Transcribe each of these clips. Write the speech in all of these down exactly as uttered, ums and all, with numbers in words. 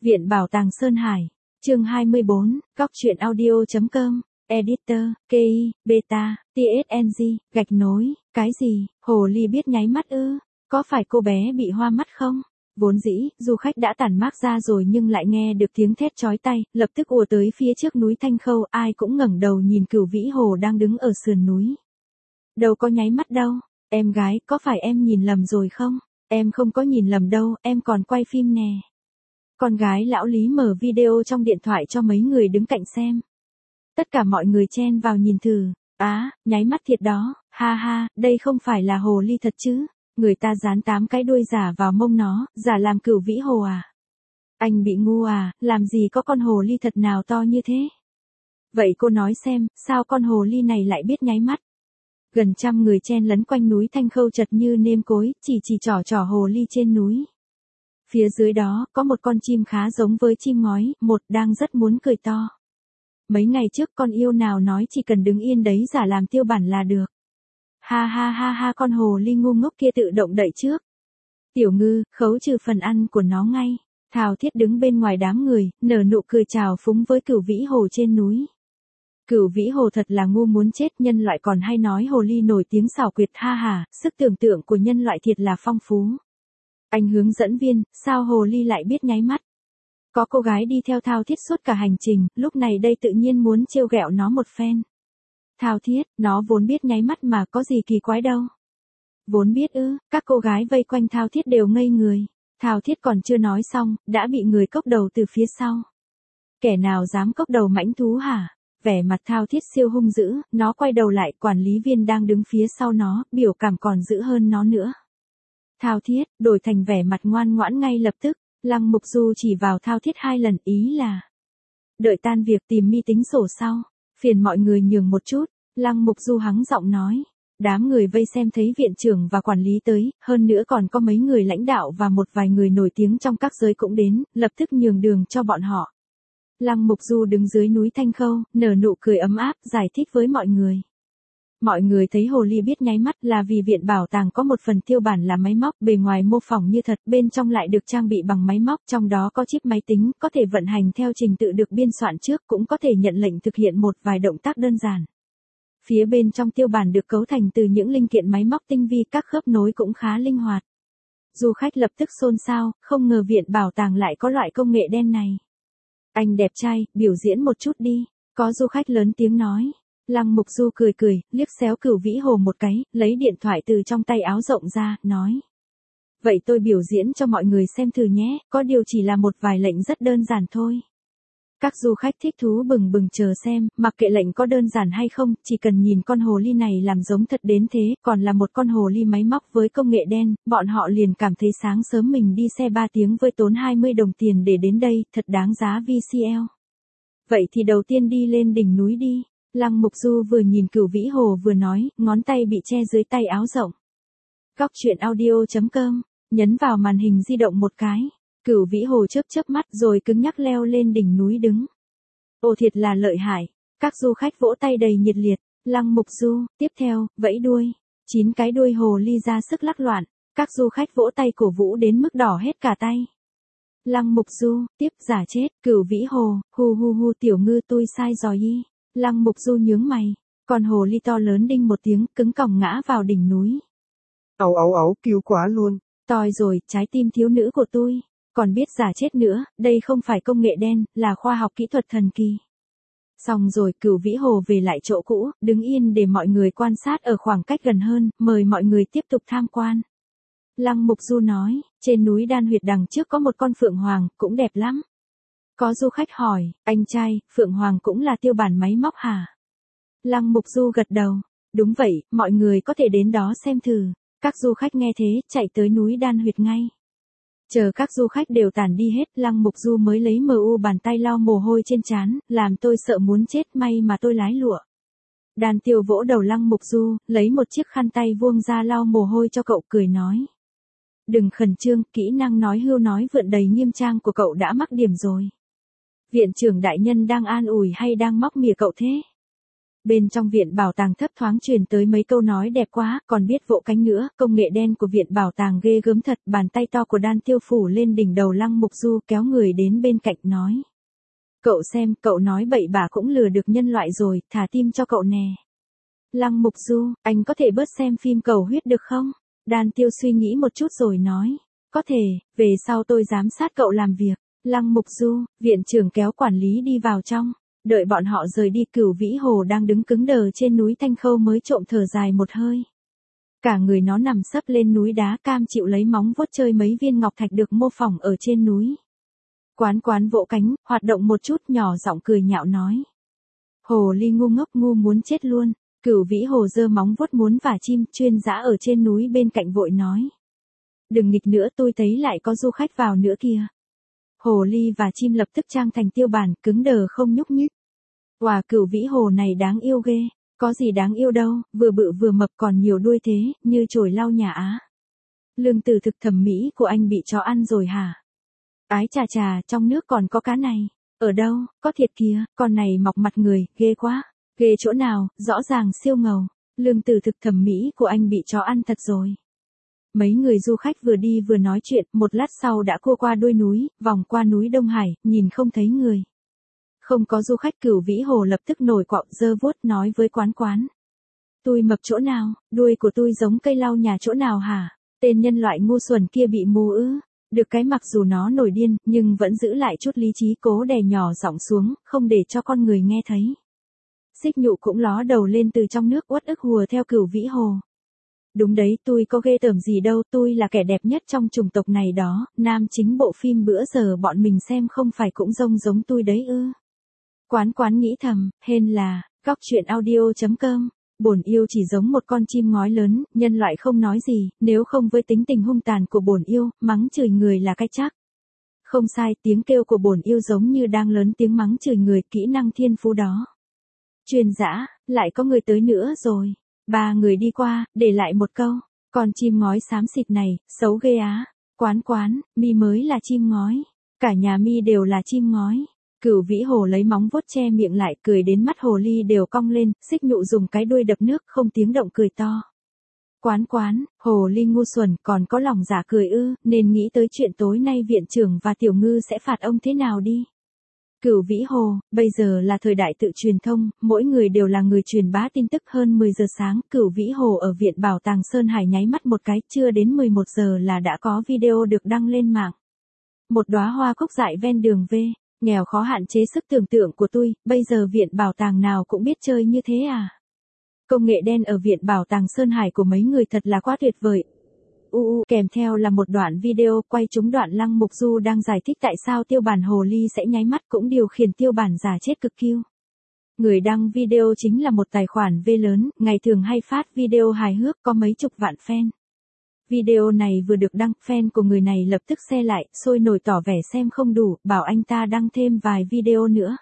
Viện Bảo tàng Sơn Hải, chương hai mươi bốn, Cóc truyện audio.com, Editor, ca i, Beta, tê ét en giê, gạch nối, cái gì, hồ ly biết nháy mắt ư, có phải cô bé bị hoa mắt không? Vốn dĩ, du khách đã tản mát ra rồi nhưng lại nghe được tiếng thét chói tai, lập tức ùa tới phía trước núi Thanh Khâu, ai cũng ngẩng đầu nhìn Cửu Vĩ Hồ đang đứng ở sườn núi. Đâu có nháy mắt đâu, em gái, có phải em nhìn lầm rồi không? Em không có nhìn lầm đâu, em còn quay phim nè. Con gái lão Lý mở video trong điện thoại cho mấy người đứng cạnh xem. Tất cả mọi người chen vào nhìn thử, á, nháy mắt thiệt đó, ha ha, đây không phải là hồ ly thật chứ, người ta dán tám cái đuôi giả vào mông nó, giả làm Cửu Vĩ Hồ à. Anh bị ngu à, làm gì có con hồ ly thật nào to như thế. Vậy cô nói xem, sao con hồ ly này lại biết nháy mắt? Gần trăm người chen lấn quanh núi Thanh Khâu chật như nêm cối, chỉ chỉ trỏ trỏ hồ ly trên núi. Phía dưới đó, có một con chim khá giống với chim ngói, một đang rất muốn cười to. Mấy ngày trước con yêu nào nói chỉ cần đứng yên đấy giả làm tiêu bản là được. Ha ha ha ha, con hồ ly ngu ngốc kia tự động đậy trước. Tiểu Ngư, khấu trừ phần ăn của nó ngay. Thao Thiết đứng bên ngoài đám người, nở nụ cười chào phúng với Cửu Vĩ Hồ trên núi. Cửu Vĩ Hồ thật là ngu muốn chết, nhân loại còn hay nói hồ ly nổi tiếng xảo quyệt, ha ha, sức tưởng tượng của nhân loại thiệt là phong phú. Anh hướng dẫn viên, sao hồ ly lại biết nháy mắt? Có cô gái đi theo Thao Thiết suốt cả hành trình, lúc này đây tự nhiên muốn trêu ghẹo nó một phen. Thao Thiết, nó vốn biết nháy mắt mà, có gì kỳ quái đâu. Vốn biết ư, các cô gái vây quanh Thao Thiết đều ngây người. Thao Thiết còn chưa nói xong, đã bị người cốc đầu từ phía sau. Kẻ nào dám cốc đầu mãnh thú hả? Vẻ mặt Thao Thiết siêu hung dữ, nó quay đầu lại, quản lý viên đang đứng phía sau nó, biểu cảm còn dữ hơn nó nữa. Thao Thiết, đổi thành vẻ mặt ngoan ngoãn ngay lập tức, Lăng Mục Du chỉ vào Thao Thiết hai lần, ý là đợi tan việc tìm mi tính sổ sau, phiền mọi người nhường một chút. Lăng Mục Du hắng giọng nói. Đám người vây xem thấy viện trưởng và quản lý tới, hơn nữa còn có mấy người lãnh đạo và một vài người nổi tiếng trong các giới cũng đến, lập tức nhường đường cho bọn họ. Lăng Mục Du đứng dưới núi Thanh Khâu, nở nụ cười ấm áp, giải thích với mọi người. Mọi người thấy hồ ly biết nháy mắt là vì viện bảo tàng có một phần tiêu bản là máy móc, bề ngoài mô phỏng như thật, bên trong lại được trang bị bằng máy móc, trong đó có chip máy tính, có thể vận hành theo trình tự được biên soạn trước, cũng có thể nhận lệnh thực hiện một vài động tác đơn giản. Phía bên trong tiêu bản được cấu thành từ những linh kiện máy móc tinh vi, các khớp nối cũng khá linh hoạt. Du khách lập tức xôn xao, không ngờ viện bảo tàng lại có loại công nghệ đen này. Anh đẹp trai, biểu diễn một chút đi, có du khách lớn tiếng nói. Lăng Mục Du cười cười, liếc xéo Cửu Vĩ Hồ một cái, lấy điện thoại từ trong tay áo rộng ra, nói. Vậy tôi biểu diễn cho mọi người xem thử nhé, có điều chỉ là một vài lệnh rất đơn giản thôi. Các du khách thích thú bừng bừng chờ xem, mặc kệ lệnh có đơn giản hay không, chỉ cần nhìn con hồ ly này làm giống thật đến thế, còn là một con hồ ly máy móc với công nghệ đen, bọn họ liền cảm thấy sáng sớm mình đi xe ba tiếng với tốn hai mươi đồng tiền để đến đây, thật đáng giá vê xê lờ. Vậy thì đầu tiên đi lên đỉnh núi đi. Lăng Mục Du vừa nhìn Cửu Vĩ Hồ vừa nói, ngón tay bị che dưới tay áo rộng. Cóc truyện audio.com, nhấn vào màn hình di động một cái. Cửu Vĩ Hồ chớp chớp mắt rồi cứng nhắc leo lên đỉnh núi đứng. Ồ thiệt là lợi hại. Các du khách vỗ tay đầy nhiệt liệt. Lăng Mục Du, tiếp theo, vẫy đuôi. Chín cái đuôi hồ ly ra sức lắc loạn. Các du khách vỗ tay cổ vũ đến mức đỏ hết cả tay. Lăng Mục Du, tiếp, giả chết. Cửu Vĩ Hồ, hu hu hu, Tiểu Ngư tôi sai rồi y. Lăng Mục Du nhướng mày. Con hồ ly to lớn đinh một tiếng, cứng còng ngã vào đỉnh núi. Ấu ấu ấu, cứu quá luôn. Toi rồi, trái tim thiếu nữ của tôi. Còn biết giả chết nữa, đây không phải công nghệ đen, là khoa học kỹ thuật thần kỳ. Xong rồi, Cửu Vĩ Hồ về lại chỗ cũ, đứng yên để mọi người quan sát ở khoảng cách gần hơn, mời mọi người tiếp tục tham quan. Lăng Mục Du nói, trên núi Đan Huyệt đằng trước có một con phượng hoàng, cũng đẹp lắm. Có du khách hỏi, anh trai, phượng hoàng cũng là tiêu bản máy móc hả? Lăng Mục Du gật đầu, đúng vậy, mọi người có thể đến đó xem thử. Các du khách nghe thế, chạy tới núi Đan Huyệt ngay. Chờ các du khách đều tản đi hết, Lăng Mục Du mới lấy mờ u bàn tay lau mồ hôi trên trán, làm tôi sợ muốn chết, may mà tôi lái lụa. Đan Tiêu vỗ đầu Lăng Mục Du, lấy một chiếc khăn tay vuông ra lau mồ hôi cho cậu, cười nói. Đừng khẩn trương, kỹ năng nói hưu nói vượn đầy nghiêm trang của cậu đã mắc điểm rồi. Viện trưởng đại nhân đang an ủi hay đang móc mỉa cậu thế? Bên trong viện bảo tàng thấp thoáng truyền tới mấy câu nói đẹp quá, còn biết vỗ cánh nữa, công nghệ đen của viện bảo tàng ghê gớm thật, bàn tay to của Đan Tiêu phủ lên đỉnh đầu Lăng Mục Du kéo người đến bên cạnh nói. Cậu xem, cậu nói bậy bạ cũng lừa được nhân loại rồi, thả tim cho cậu nè. Lăng Mục Du, anh có thể bớt xem phim cầu huyết được không? Đan Tiêu suy nghĩ một chút rồi nói. Có thể, về sau tôi giám sát cậu làm việc. Lăng Mục Du, viện trưởng kéo quản lý đi vào trong. Đợi bọn họ rời đi, Cửu Vĩ Hồ đang đứng cứng đờ trên núi Thanh Khâu mới trộm thở dài một hơi. Cả người nó nằm sấp lên núi đá, cam chịu lấy móng vuốt chơi mấy viên ngọc thạch được mô phỏng ở trên núi. Quán Quán vỗ cánh, hoạt động một chút, nhỏ giọng cười nhạo nói. Hồ ly ngu ngốc, ngu muốn chết luôn. Cửu Vĩ Hồ giơ móng vuốt muốn vả chim, chuyên dã ở trên núi bên cạnh vội nói. Đừng nghịch nữa, tôi thấy lại có du khách vào nữa kìa. Hồ ly và chim lập tức trang thành tiêu bản, cứng đờ không nhúc nhích. Wow, Cửu Vĩ Hồ này đáng yêu ghê. Có gì đáng yêu đâu, vừa bự vừa mập còn nhiều đuôi thế, như chổi lau nhà Á. Lương Tử Thực thẩm mỹ của anh bị chó ăn rồi hả? Ái chà chà, trong nước còn có cá này. Ở đâu, có thiệt kìa, con này mọc mặt người, ghê quá. Ghê chỗ nào, rõ ràng siêu ngầu. Lương Tử Thực thẩm mỹ của anh bị chó ăn thật rồi. Mấy người du khách vừa đi vừa nói chuyện, một lát sau đã cua qua đuôi núi, vòng qua núi Đông Hải, nhìn không thấy người. Không có du khách. Cửu Vĩ Hồ lập tức nổi quạo, giơ vuốt nói với Quán Quán. Tôi mập chỗ nào, đuôi của tôi giống cây lau nhà chỗ nào hả? Tên nhân loại ngu xuẩn kia bị mù ư? Được cái mặc dù nó nổi điên, nhưng vẫn giữ lại chút lý trí, cố đè nhỏ giọng xuống, không để cho con người nghe thấy. Xích Nhụ cũng ló đầu lên từ trong nước, uất ức hùa theo Cửu Vĩ Hồ. Đúng đấy, tôi có ghê tởm gì đâu, tôi là kẻ đẹp nhất trong chủng tộc này đó, nam chính bộ phim bữa giờ bọn mình xem không phải cũng rông giống tôi đấy ư. Quán Quán nghĩ thầm, hên là, góc truyện audio chấm com. Bổn yêu chỉ giống một con chim ngói lớn, nhân loại không nói gì, nếu không với tính tình hung tàn của bổn yêu, mắng chửi người là cái chắc. Không sai, tiếng kêu của bổn yêu giống như đang lớn tiếng mắng chửi người, kỹ năng thiên phú đó. Truyền dã, lại có người tới nữa rồi. Ba người đi qua, để lại một câu. Con chim ngói xám xịt này, xấu ghê á. Quán Quán, mi mới là chim ngói. Cả nhà mi đều là chim ngói. Cửu Vĩ Hồ lấy móng vuốt che miệng lại, cười đến mắt hồ ly đều cong lên, Xích Nhụ dùng cái đuôi đập nước, không tiếng động cười to. Quán Quán, hồ ly ngu xuẩn, còn có lòng giả cười ư, nên nghĩ tới chuyện tối nay viện trưởng và tiểu ngư sẽ phạt ông thế nào đi. Cửu Vĩ Hồ, bây giờ là thời đại tự truyền thông, mỗi người đều là người truyền bá tin tức. Hơn mười giờ sáng, Cửu Vĩ Hồ ở viện bảo tàng Sơn Hải nháy mắt một cái, chưa đến mười một giờ là đã có video được đăng lên mạng. Một đóa hoa cúc dại ven đường về. Nghèo khó hạn chế sức tưởng tượng của tôi, bây giờ viện bảo tàng nào cũng biết chơi như thế à? Công nghệ đen ở viện bảo tàng Sơn Hải của mấy người thật là quá tuyệt vời. U u, kèm theo là một đoạn video quay trúng đoạn Lăng Mục Du đang giải thích tại sao tiêu bản hồ ly sẽ nháy mắt, cũng điều khiển tiêu bản giả chết cực kiêu. Người đăng video chính là một tài khoản V lớn, ngày thường hay phát video hài hước, có mấy chục vạn fan. Video này vừa được đăng, fan của người này lập tức share lại, sôi nổi tỏ vẻ xem không đủ, bảo anh ta đăng thêm vài video nữa.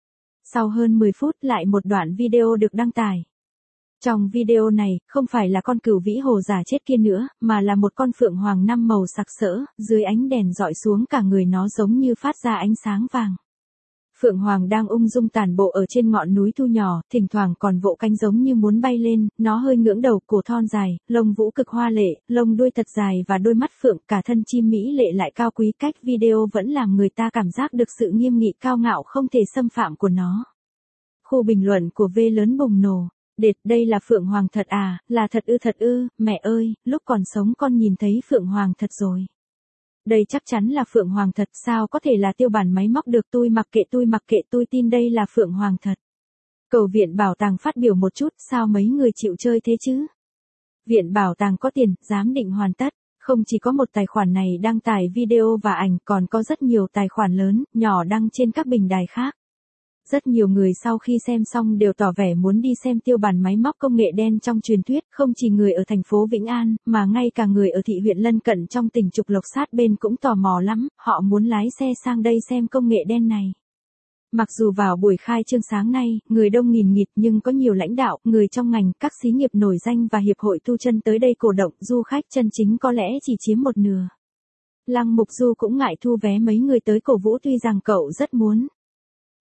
Sau hơn mười phút lại một đoạn video được đăng tải. Trong video này, không phải là con Cửu Vĩ Hồ giả chết kia nữa, mà là một con phượng hoàng năm màu sặc sỡ, dưới ánh đèn dọi xuống cả người nó giống như phát ra ánh sáng vàng. Phượng Hoàng đang ung dung tản bộ ở trên ngọn núi thu nhỏ, thỉnh thoảng còn vỗ cánh giống như muốn bay lên, nó hơi ngưỡng đầu, cổ thon dài, lông vũ cực hoa lệ, lông đuôi thật dài và đôi mắt phượng, cả thân chim mỹ lệ lại cao quý, cách video vẫn làm người ta cảm giác được sự nghiêm nghị cao ngạo không thể xâm phạm của nó. Khu bình luận của V lớn bùng nổ. Đệt, đây là Phượng Hoàng thật à, là thật ư thật ư, mẹ ơi, lúc còn sống con nhìn thấy Phượng Hoàng thật rồi. Đây chắc chắn là Phượng Hoàng thật, sao có thể là tiêu bản máy móc được, tôi mặc kệ tôi mặc kệ tôi tin đây là Phượng Hoàng thật. Cầu viện bảo tàng phát biểu một chút, sao mấy người chịu chơi thế chứ? Viện bảo tàng có tiền, giám định hoàn tất, không chỉ có một tài khoản này đăng tải video và ảnh, còn có rất nhiều tài khoản lớn, nhỏ đăng trên các bình đài khác. Rất nhiều người sau khi xem xong đều tỏ vẻ muốn đi xem tiêu bản máy móc công nghệ đen trong truyền thuyết, không chỉ người ở thành phố Vĩnh An, mà ngay cả người ở thị huyện lân cận trong tỉnh Trục Lộc sát bên cũng tò mò lắm, họ muốn lái xe sang đây xem công nghệ đen này. Mặc dù vào buổi khai trương sáng nay, người đông nghìn nghịt nhưng có nhiều lãnh đạo, người trong ngành, các xí nghiệp nổi danh và hiệp hội tu chân tới đây cổ động, du khách chân chính có lẽ chỉ chiếm một nửa. Lăng Mục Du cũng ngại thu vé mấy người tới cổ vũ tuy rằng cậu rất muốn.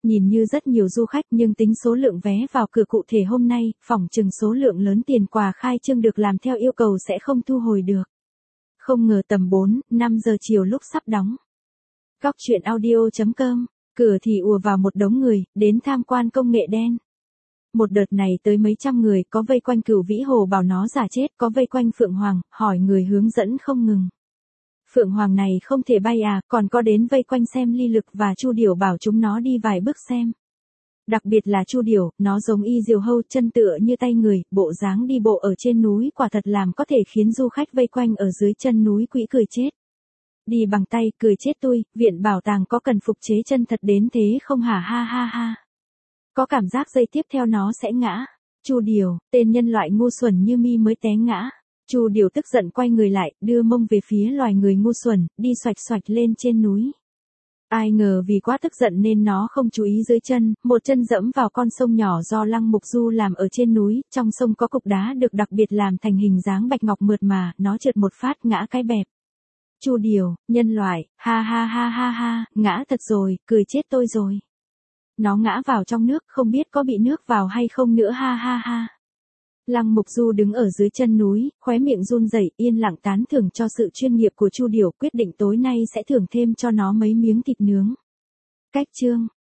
Nhìn như rất nhiều du khách nhưng tính số lượng vé vào cửa cụ thể hôm nay, phỏng chừng số lượng lớn tiền quà khai trương được làm theo yêu cầu sẽ không thu hồi được. Không ngờ tầm bốn, năm giờ chiều lúc sắp đóng. Góc chuyện audio chấm com, cửa thì ùa vào một đống người, đến tham quan công nghệ đen. Một đợt này tới mấy trăm người, có vây quanh Cửu Vĩ Hồ bảo nó giả chết, có vây quanh Phượng Hoàng, hỏi người hướng dẫn không ngừng. Phượng Hoàng này không thể bay à, còn có đến vây quanh xem Ly Lực và Chu Điểu bảo chúng nó đi vài bước xem. Đặc biệt là Chu Điểu, nó giống y diều hâu, chân tựa như tay người, bộ dáng đi bộ ở trên núi quả thật làm có thể khiến du khách vây quanh ở dưới chân núi quỵ cười chết. Đi bằng tay, cười chết tôi, viện bảo tàng có cần phục chế chân thật đến thế không hả ha ha ha. Có cảm giác giây tiếp theo nó sẽ ngã. Chu Điểu, tên nhân loại ngu xuẩn như mi mới té ngã. Chu Điểu tức giận quay người lại, đưa mông về phía loài người ngu xuẩn, đi xoạch xoạch lên trên núi. Ai ngờ vì quá tức giận nên nó không chú ý dưới chân, một chân dẫm vào con sông nhỏ do Lăng Mục Du làm ở trên núi, trong sông có cục đá được đặc biệt làm thành hình dáng bạch ngọc mượt mà, nó trượt một phát ngã cái bẹp. Chu Điểu, nhân loại, ha ha ha ha ha, ngã thật rồi, cười chết tôi rồi. Nó ngã vào trong nước, không biết có bị nước vào hay không nữa ha ha ha. Lăng Mục Du đứng ở dưới chân núi, khóe miệng run rẩy, yên lặng tán thưởng cho sự chuyên nghiệp của Chu Điểu, quyết định tối nay sẽ thưởng thêm cho nó mấy miếng thịt nướng. Cách chương